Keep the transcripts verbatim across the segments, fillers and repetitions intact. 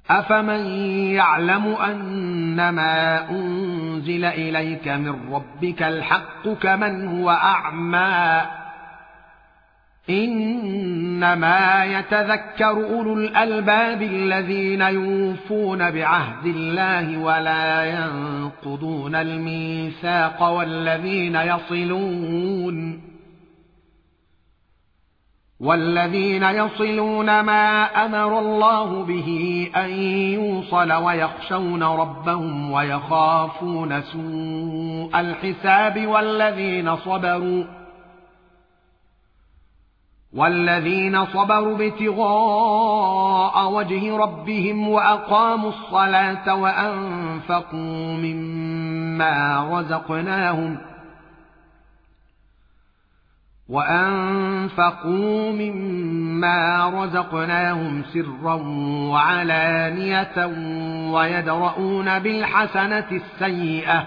أفمن يعلم أنما أنزل إليك من ربك الحق كمن هو أعمى إنما يتذكر أولو الألباب الذين يوفون بعهد الله ولا ينقضون الميثاق والذين يصلون والذين يصلون ما أمر الله به أن يوصل ويخشون ربهم ويخافون سوء الحساب والذين صبروا والذين صبروا ابتغاء وجه ربهم وأقاموا الصلاة وأنفقوا مما رزقناهم وأنفقوا مما رزقناهم سرا وعلانية ويدرؤون بالحسنة السيئة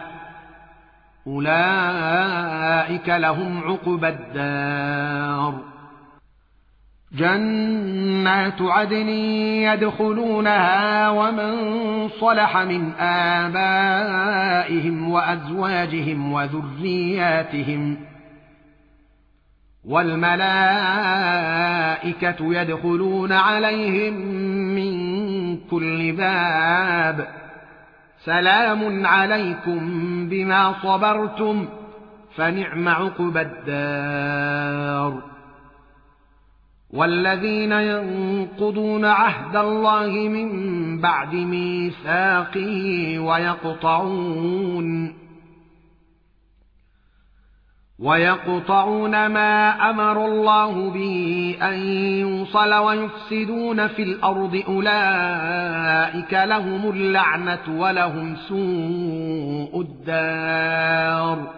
أولئك لهم عقبى الدار جنات عدن يدخلونها ومن صلح من آبائهم وأزواجهم وذرياتهم والملائكة يدخلون عليهم من كل باب سلام عليكم بما صبرتم فنعم عقبى الدار والذين ينقضون عهد الله من بعد ميثاقه ويقطعون ويقطعون ما أمر الله به أن يوصل ويفسدون في الأرض أولئك لهم اللعنة ولهم سوء الدار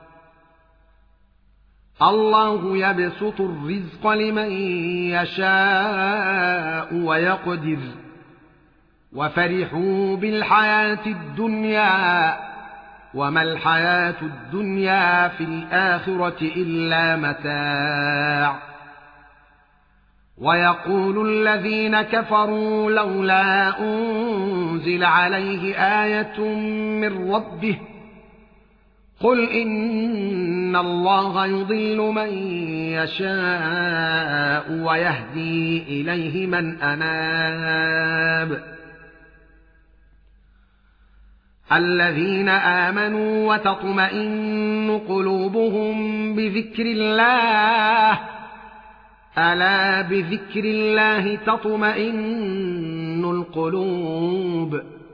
الله يبسط الرزق لمن يشاء ويقدر وفرحوا بالحياة الدنيا وما الحياة الدنيا في الآخرة إلا متاع ويقول الذين كفروا لولا أنزل عليه آية من ربه قل إن الله يضل من يشاء ويهدي إليه من أناب الذين آمنوا وتطمئن قلوبهم بذكر الله ألا بذكر الله تطمئن القلوب